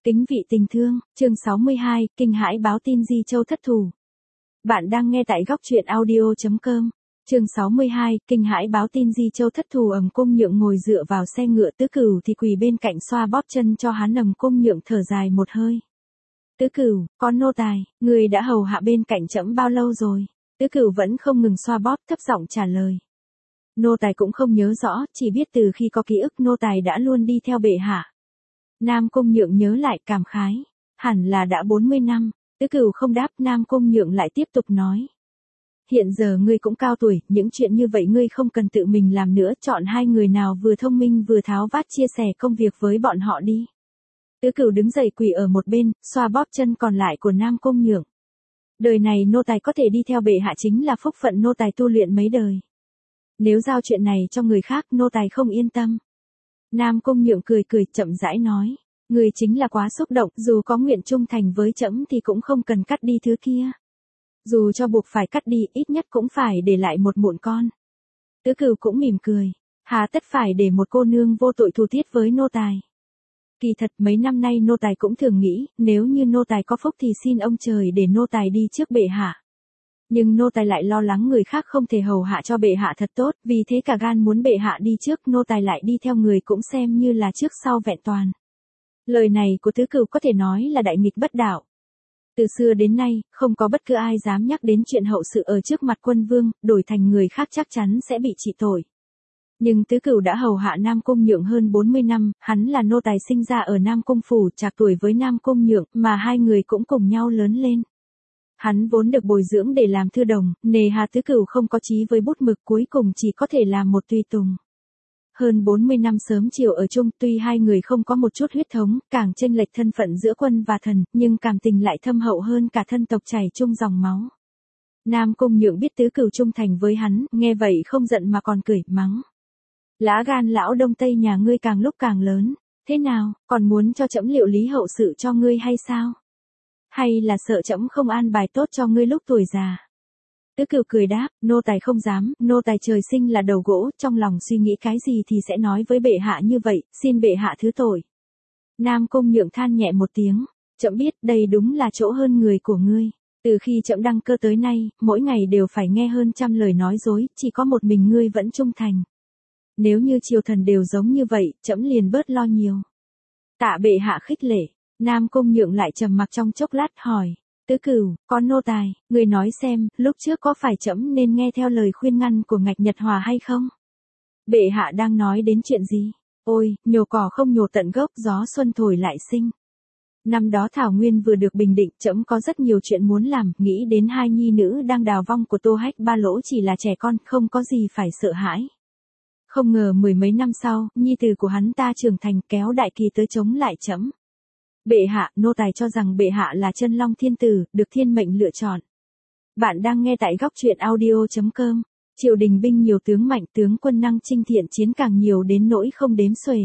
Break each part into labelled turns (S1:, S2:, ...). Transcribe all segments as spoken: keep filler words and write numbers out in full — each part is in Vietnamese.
S1: Kính vị tình thương, chương sáu mươi hai, kinh hãi báo tin Di Châu thất thủ. Bạn đang nghe tại góc truyện audio.com. Chương sáu mươi hai, kinh hãi báo tin Di Châu thất thủ. Ầm Cung Nhượng ngồi dựa vào xe ngựa, Tứ Cửu thì quỳ bên cạnh xoa bóp chân cho hắn. Ầm Cung Nhượng thở dài một hơi. Tứ Cửu, con nô tài, người đã hầu hạ bên cạnh trẫm bao lâu rồi? Tứ Cửu vẫn không ngừng xoa bóp, thấp giọng trả lời. Nô tài cũng không nhớ rõ, chỉ biết từ khi có ký ức nô tài đã luôn đi theo bệ hạ. Nam Cung Nhượng nhớ lại cảm khái. Hẳn là đã bốn mươi năm, Tứ Cửu không đáp. Nam Cung Nhượng lại tiếp tục nói. Hiện giờ ngươi cũng cao tuổi, những chuyện như vậy ngươi không cần tự mình làm nữa, chọn hai người nào vừa thông minh vừa tháo vát chia sẻ công việc với bọn họ đi. Tứ Cửu đứng dậy quỳ ở một bên, xoa bóp chân còn lại của Nam Cung Nhượng. Đời này nô tài có thể đi theo bệ hạ chính là phúc phận nô tài tu luyện mấy đời. Nếu giao chuyện này cho người khác nô tài không yên tâm. Nam Cung Nhượng cười cười chậm rãi nói. Người chính là quá xúc động, dù có nguyện trung thành với trẫm thì cũng không cần cắt đi thứ kia. Dù cho buộc phải cắt đi, ít nhất cũng phải để lại một mụn con. Tứ Cửu cũng mỉm cười. Hà tất phải để một cô nương vô tội thù thiết với nô tài. Kỳ thật mấy năm nay nô tài cũng thường nghĩ, nếu như nô tài có phúc thì xin ông trời để nô tài đi trước bệ hạ. Nhưng nô tài lại lo lắng người khác không thể hầu hạ cho bệ hạ thật tốt, vì thế cả gan muốn bệ hạ đi trước, nô tài lại đi theo người cũng xem như là trước sau vẹn toàn. Lời này của Tứ Cửu có thể nói là đại nghịch bất đạo. Từ xưa đến nay, không có bất cứ ai dám nhắc đến chuyện hậu sự ở trước mặt quân vương, đổi thành người khác chắc chắn sẽ bị trị tội. Nhưng Tứ Cửu đã hầu hạ Nam Cung Nhượng hơn bốn mươi năm, hắn là nô tài sinh ra ở Nam Cung Phủ, trạc tuổi với Nam Cung Nhượng, mà hai người cũng cùng nhau lớn lên. Hắn vốn được bồi dưỡng để làm thư đồng, nề hà Tứ Cửu không có chí với bút mực, cuối cùng chỉ có thể làm một tùy tùng. Hơn bốn mươi năm sớm chiều ở chung, tuy hai người không có một chút huyết thống, càng chênh lệch thân phận giữa quân và thần, nhưng cảm tình lại thâm hậu hơn cả thân tộc chảy chung dòng máu. Nam Cung Nhượng biết Tứ Cửu trung thành với hắn, nghe vậy không giận mà còn cười, mắng. Lá gan lão Đông Tây nhà ngươi càng lúc càng lớn, thế nào, còn muốn cho trẫm liệu lý hậu sự cho ngươi hay sao? Hay là sợ trẫm không an bài tốt cho ngươi lúc tuổi già? Tứ Cửu cười đáp, nô tài không dám, nô tài trời sinh là đầu gỗ, trong lòng suy nghĩ cái gì thì sẽ nói với bệ hạ như vậy, xin bệ hạ thứ tội. Nam Cung Nhượng than nhẹ một tiếng, trẫm biết đây đúng là chỗ hơn người của ngươi. Từ khi trẫm đăng cơ tới nay, mỗi ngày đều phải nghe hơn trăm lời nói dối, chỉ có một mình ngươi vẫn trung thành. Nếu như triều thần đều giống như vậy, trẫm liền bớt lo nhiều. Tạ bệ hạ khích lệ. Nam Cung Nhượng lại trầm mặc trong chốc lát hỏi. Tứ Cửu, con nô tài, người nói xem, lúc trước có phải trẫm nên nghe theo lời khuyên ngăn của Ngạch Nhật Hòa hay không? Bệ hạ đang nói đến chuyện gì? Ôi, nhổ cỏ không nhổ tận gốc, gió xuân thổi lại sinh. Năm đó Thảo Nguyên vừa được bình định, trẫm có rất nhiều chuyện muốn làm, nghĩ đến hai nhi nữ đang đào vong của Tô Hách Ba Lỗ chỉ là trẻ con, không có gì phải sợ hãi. Không ngờ mười mấy năm sau, nhi tử của hắn ta trưởng thành, kéo đại kỳ tới chống lại trẫm. Bệ hạ, nô tài cho rằng bệ hạ là chân long thiên tử, được thiên mệnh lựa chọn. Bạn đang nghe tại góc truyện audio.com. Triều đình binh nhiều tướng mạnh, tướng quân năng chinh thiện chiến càng nhiều đến nỗi không đếm xuể.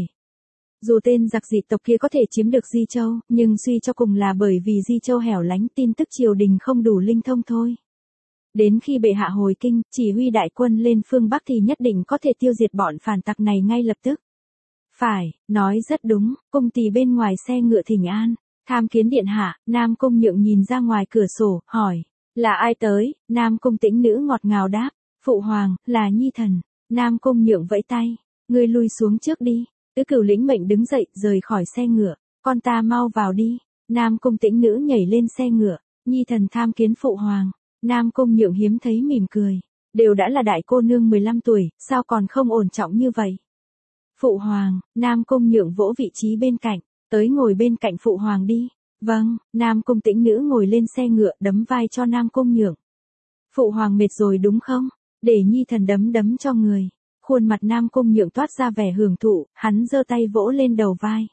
S1: Dù tên giặc dị tộc kia có thể chiếm được Di Châu, nhưng suy cho cùng là bởi vì Di Châu hẻo lánh, tin tức triều đình không đủ linh thông thôi. Đến khi bệ hạ hồi kinh, chỉ huy đại quân lên phương Bắc thì nhất định có thể tiêu diệt bọn phản tặc này ngay lập tức. Phải, nói rất đúng, cung tỳ bên ngoài xe ngựa thỉnh an. Tham kiến điện hạ. Nam Cung Nhượng nhìn ra ngoài cửa sổ, hỏi. Là ai tới? Nam Cung Tĩnh nữ ngọt ngào đáp. Phụ hoàng, là nhi thần. Nam Cung Nhượng vẫy tay. Ngươi lui xuống trước đi. Tứ Cửu lĩnh mệnh đứng dậy, rời khỏi xe ngựa. Con ta mau vào đi. Nam Cung Tĩnh nữ nhảy lên xe ngựa. Nhi thần tham kiến phụ hoàng. Nam Cung Nhượng hiếm thấy mỉm cười. Đều đã là đại cô nương mười lăm tuổi, sao còn không ổn trọng như vậy? Phụ hoàng, Nam Cung Nhượng vỗ vị trí bên cạnh, tới ngồi bên cạnh phụ hoàng đi. Vâng, Nam Cung Tĩnh nữ ngồi lên xe ngựa, đấm vai cho Nam Cung Nhượng. Phụ hoàng mệt rồi đúng không? Để nhi thần đấm đấm cho người. Khuôn mặt Nam Cung Nhượng toát ra vẻ hưởng thụ, hắn giơ tay vỗ lên đầu vai.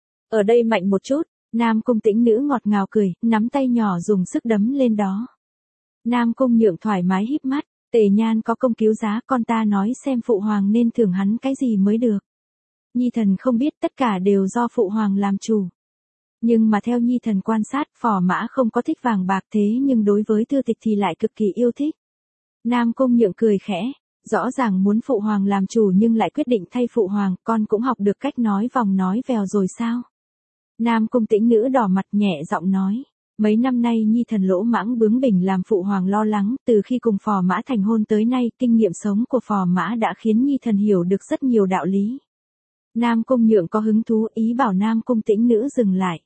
S1: Ở đây mạnh một chút. Nam Cung Tĩnh nữ ngọt ngào cười, nắm tay nhỏ dùng sức đấm lên đó. Nam Cung Nhượng thoải mái híp mắt. Tề Nhan có công cứu giá, con ta nói xem phụ hoàng nên thưởng hắn cái gì mới được. Nhi thần không biết, tất cả đều do phụ hoàng làm chủ. Nhưng mà theo nhi thần quan sát, phò mã không có thích vàng bạc, thế nhưng đối với thư tịch thì lại cực kỳ yêu thích. Nam Cung Nhượng cười khẽ, rõ ràng muốn phụ hoàng làm chủ nhưng lại quyết định thay phụ hoàng, con cũng học được cách nói vòng nói vèo rồi sao? Nam Cung Tĩnh Nữ đỏ mặt nhẹ giọng nói. Mấy năm nay Nhi Thần lỗ mãng bướng bỉnh làm phụ hoàng lo lắng, từ khi cùng Phò Mã thành hôn tới nay, kinh nghiệm sống của Phò Mã đã khiến Nhi Thần hiểu được rất nhiều đạo lý. Nam Cung Nhượng có hứng thú, ý bảo Nam Cung Tĩnh Nữ dừng lại.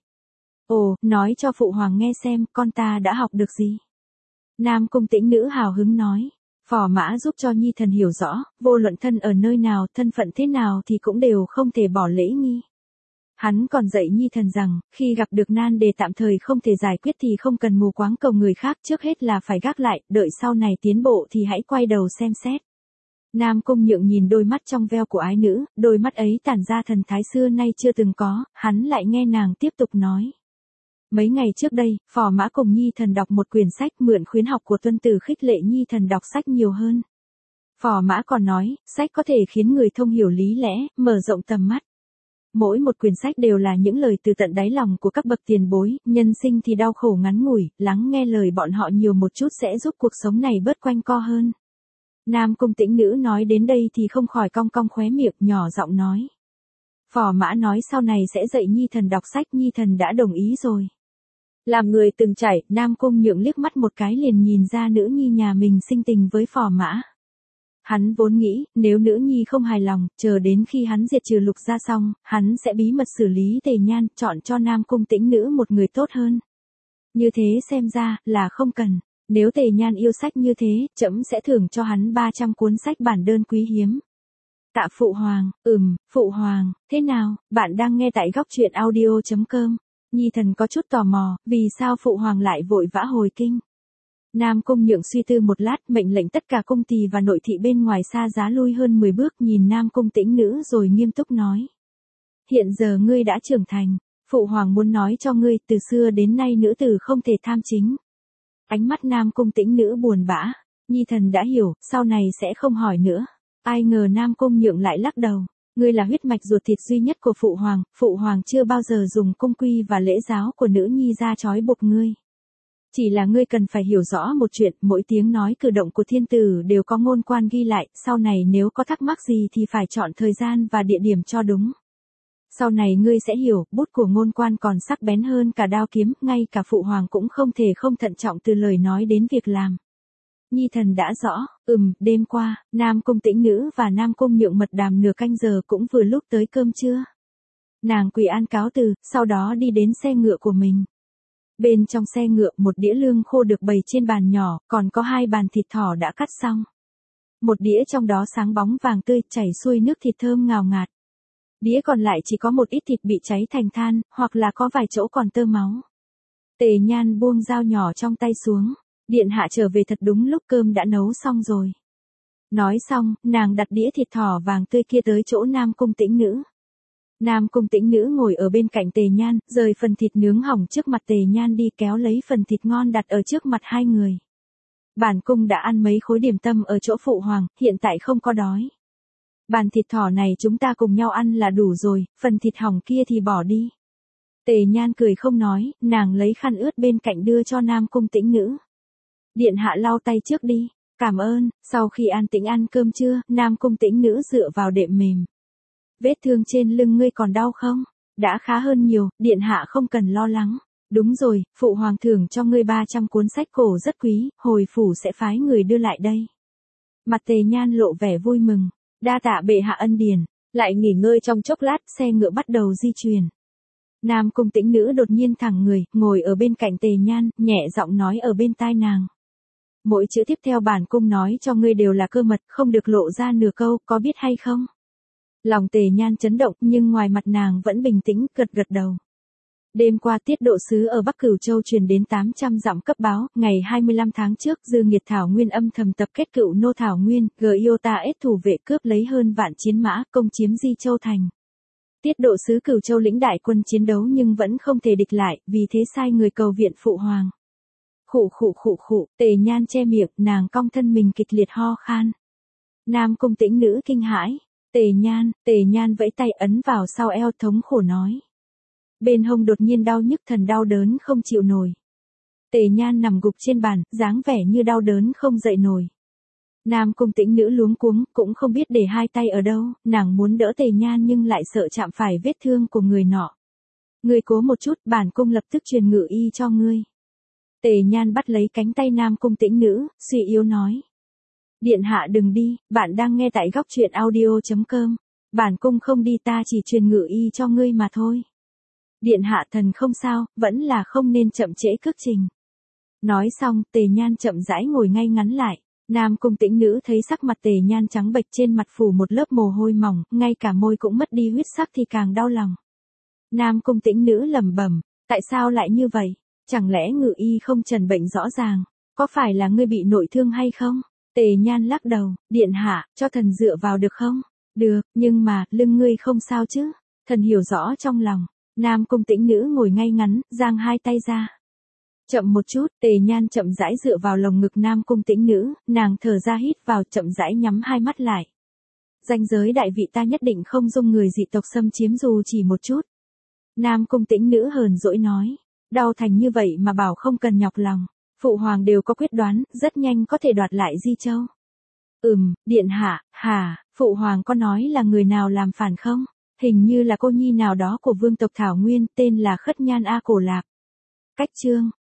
S1: Ồ, nói cho phụ hoàng nghe xem, con ta đã học được gì? Nam Cung Tĩnh Nữ hào hứng nói. Phò Mã giúp cho Nhi Thần hiểu rõ, vô luận thân ở nơi nào, thân phận thế nào thì cũng đều không thể bỏ lễ nghi. Hắn còn dạy Nhi Thần rằng, khi gặp được nan đề tạm thời không thể giải quyết thì không cần mù quáng cầu người khác, trước hết là phải gác lại, đợi sau này tiến bộ thì hãy quay đầu xem xét. Nam Cung Nhượng nhìn đôi mắt trong veo của ái nữ, đôi mắt ấy tản ra thần thái xưa nay chưa từng có, hắn lại nghe nàng tiếp tục nói. Mấy ngày trước đây, Phò Mã cùng Nhi Thần đọc một quyển sách, mượn khuyến học của Tuân Tử khích lệ Nhi Thần đọc sách nhiều hơn. Phò Mã còn nói, sách có thể khiến người thông hiểu lý lẽ, mở rộng tầm mắt. Mỗi một quyển sách đều là những lời từ tận đáy lòng của các bậc tiền bối, nhân sinh thì đau khổ ngắn ngủi, lắng nghe lời bọn họ nhiều một chút sẽ giúp cuộc sống này bớt quanh co hơn. Nam Cung Tĩnh Nữ nói đến đây thì không khỏi cong cong khóe miệng, nhỏ giọng nói. Phò Mã nói sau này sẽ dạy Nhi Thần đọc sách, Nhi Thần đã đồng ý rồi. Làm người từng trải, Nam Cung Nhượng liếc mắt một cái liền nhìn ra nữ nhi nhà mình sinh tình với Phò Mã. Hắn vốn nghĩ, nếu nữ nhi không hài lòng, chờ đến khi hắn diệt trừ Lục gia xong, hắn sẽ bí mật xử lý Tề Nhan, chọn cho Nam Cung Tĩnh Nữ một người tốt hơn. Như thế xem ra, là không cần. Nếu Tề Nhan yêu sách như thế, trẫm sẽ thưởng cho hắn ba trăm cuốn sách bản đơn quý hiếm. Tạ phụ hoàng, ừm, phụ hoàng, thế nào, bạn đang nghe tại góc truyện audio chấm com. Nhi Thần có chút tò mò, vì sao phụ hoàng lại vội vã hồi kinh? Nam Cung Nhượng suy tư một lát, mệnh lệnh tất cả cung tỳ và nội thị bên ngoài xa giá lui hơn mười bước, nhìn Nam Cung Tĩnh Nữ rồi nghiêm túc nói. Hiện giờ ngươi đã trưởng thành, phụ hoàng muốn nói cho ngươi, từ xưa đến nay nữ tử không thể tham chính. Ánh mắt Nam Cung Tĩnh Nữ buồn bã, Nhi Thần đã hiểu, sau này sẽ không hỏi nữa. Ai ngờ Nam Cung Nhượng lại lắc đầu. Ngươi là huyết mạch ruột thịt duy nhất của phụ hoàng, phụ hoàng chưa bao giờ dùng cung quy và lễ giáo của nữ nhi ra trói buộc ngươi. Chỉ là ngươi cần phải hiểu rõ một chuyện, mỗi tiếng nói cử động của thiên tử đều có ngôn quan ghi lại, sau này nếu có thắc mắc gì thì phải chọn thời gian và địa điểm cho đúng. Sau này ngươi sẽ hiểu, bút của ngôn quan còn sắc bén hơn cả đao kiếm, ngay cả phụ hoàng cũng không thể không thận trọng từ lời nói đến việc làm. Nhi Thần đã rõ, ừm, đêm qua, Nam Cung Tĩnh Nữ và Nam Cung Nhượng mật đàm nửa canh giờ cũng vừa lúc tới cơm trưa. Nàng quỳ an cáo từ, sau đó đi đến xe ngựa của mình. Bên trong xe ngựa một đĩa lương khô được bày trên bàn nhỏ, còn có hai bàn thịt thỏ đã cắt xong. Một đĩa trong đó sáng bóng vàng tươi, chảy xuôi nước thịt thơm ngào ngạt. Đĩa còn lại chỉ có một ít thịt bị cháy thành than, hoặc là có vài chỗ còn tơ máu. Tề Nhan buông dao nhỏ trong tay xuống. Điện hạ trở về thật đúng lúc, cơm đã nấu xong rồi. Nói xong, nàng đặt đĩa thịt thỏ vàng tươi kia tới chỗ Nam Cung Tĩnh Nữ. Nam Cung Tĩnh Nữ ngồi ở bên cạnh Tề Nhan, rời phần thịt nướng hỏng trước mặt Tề Nhan đi, kéo lấy phần thịt ngon đặt ở trước mặt hai người. Bản cung đã ăn mấy khối điểm tâm ở chỗ phụ hoàng, hiện tại không có đói. Bàn thịt thỏ này chúng ta cùng nhau ăn là đủ rồi, phần thịt hỏng kia thì bỏ đi. Tề Nhan cười không nói, nàng lấy khăn ướt bên cạnh đưa cho Nam Cung Tĩnh Nữ. Điện hạ lau tay trước đi, cảm ơn. Sau khi an tĩnh ăn cơm trưa, Nam Cung Tĩnh Nữ dựa vào đệm mềm. Vết thương trên lưng ngươi còn đau không? Đã khá hơn nhiều, điện hạ không cần lo lắng. Đúng rồi, phụ hoàng thưởng cho ngươi ba trăm cuốn sách cổ rất quý, hồi phủ sẽ phái người đưa lại đây. Mặt Tề Nhan lộ vẻ vui mừng, đa tạ bệ hạ ân điển. Lại nghỉ ngơi trong chốc lát, xe ngựa bắt đầu di chuyển. Nam Cung Tĩnh Nữ đột nhiên thẳng người, ngồi ở bên cạnh Tề Nhan, nhẹ giọng nói ở bên tai nàng. Mỗi chữ tiếp theo bản cung nói cho ngươi đều là cơ mật, không được lộ ra nửa câu, có biết hay không? Lòng Tề Nhan chấn động, nhưng ngoài mặt nàng vẫn bình tĩnh, gật gật đầu. Đêm qua tiết độ sứ ở Bắc Cửu Châu truyền đến tám trăm dặm cấp báo, ngày hai mươi lăm tháng trước, Dư Nghiệt Thảo Nguyên âm thầm tập kết cựu nô Thảo Nguyên, Giota ết thủ vệ cướp lấy hơn vạn chiến mã, công chiếm Di Châu thành. Tiết độ sứ Cửu Châu lĩnh đại quân chiến đấu nhưng vẫn không thể địch lại, vì thế sai người cầu viện phụ hoàng. Khụ khụ khụ khụ, Tề Nhan che miệng, nàng cong thân mình kịch liệt ho khan. Nam Cung Tĩnh Nữ kinh hãi. Tề Nhan, Tề Nhan vẫy tay ấn vào sau eo, thống khổ nói. Bên hông đột nhiên đau nhức, thần đau đớn không chịu nổi. Tề Nhan nằm gục trên bàn, dáng vẻ như đau đớn không dậy nổi. Nam Cung Tĩnh Nữ luống cuống, cũng không biết để hai tay ở đâu, nàng muốn đỡ Tề Nhan nhưng lại sợ chạm phải vết thương của người nọ. Ngươi cố một chút, bản cung lập tức truyền ngự y cho ngươi. Tề Nhan bắt lấy cánh tay Nam Cung Tĩnh Nữ, suy yếu nói. Điện hạ đừng đi, bạn đang nghe tại góc truyện audio chấm com. Bản cung không đi, ta chỉ truyền ngự y cho ngươi mà thôi. Điện hạ thần không sao, vẫn là không nên chậm trễ cước trình. Nói xong, Tề Nhan chậm rãi ngồi ngay ngắn lại. Nam Cung Tĩnh Nữ thấy sắc mặt Tề Nhan trắng bệch, trên mặt phủ một lớp mồ hôi mỏng, ngay cả môi cũng mất đi huyết sắc thì càng đau lòng. Nam Cung Tĩnh Nữ lẩm bẩm, tại sao lại như vậy? Chẳng lẽ ngự y không trần bệnh rõ ràng? Có phải là ngươi bị nội thương hay không? Tề Nhan lắc đầu, điện hạ, cho thần dựa vào được không? Được, nhưng mà, lưng ngươi không sao chứ? Thần hiểu rõ trong lòng. Nam Cung Tĩnh Nữ ngồi ngay ngắn, giang hai tay ra. Chậm một chút, Tề Nhan chậm rãi dựa vào lồng ngực Nam Cung Tĩnh Nữ, nàng thở ra hít vào, chậm rãi nhắm hai mắt lại. Ranh giới đại vị ta nhất định không dung người dị tộc xâm chiếm dù chỉ một chút. Nam Cung Tĩnh Nữ hờn dỗi nói, đau thành như vậy mà bảo không cần nhọc lòng. Phụ hoàng đều có quyết đoán, rất nhanh có thể đoạt lại Di Châu. Ừm, điện hạ, hả, phụ hoàng có nói là người nào làm phản không? Hình như là cô nhi nào đó của vương tộc Thảo Nguyên, tên là Khất Nhan A Cổ Lạp. Cách chương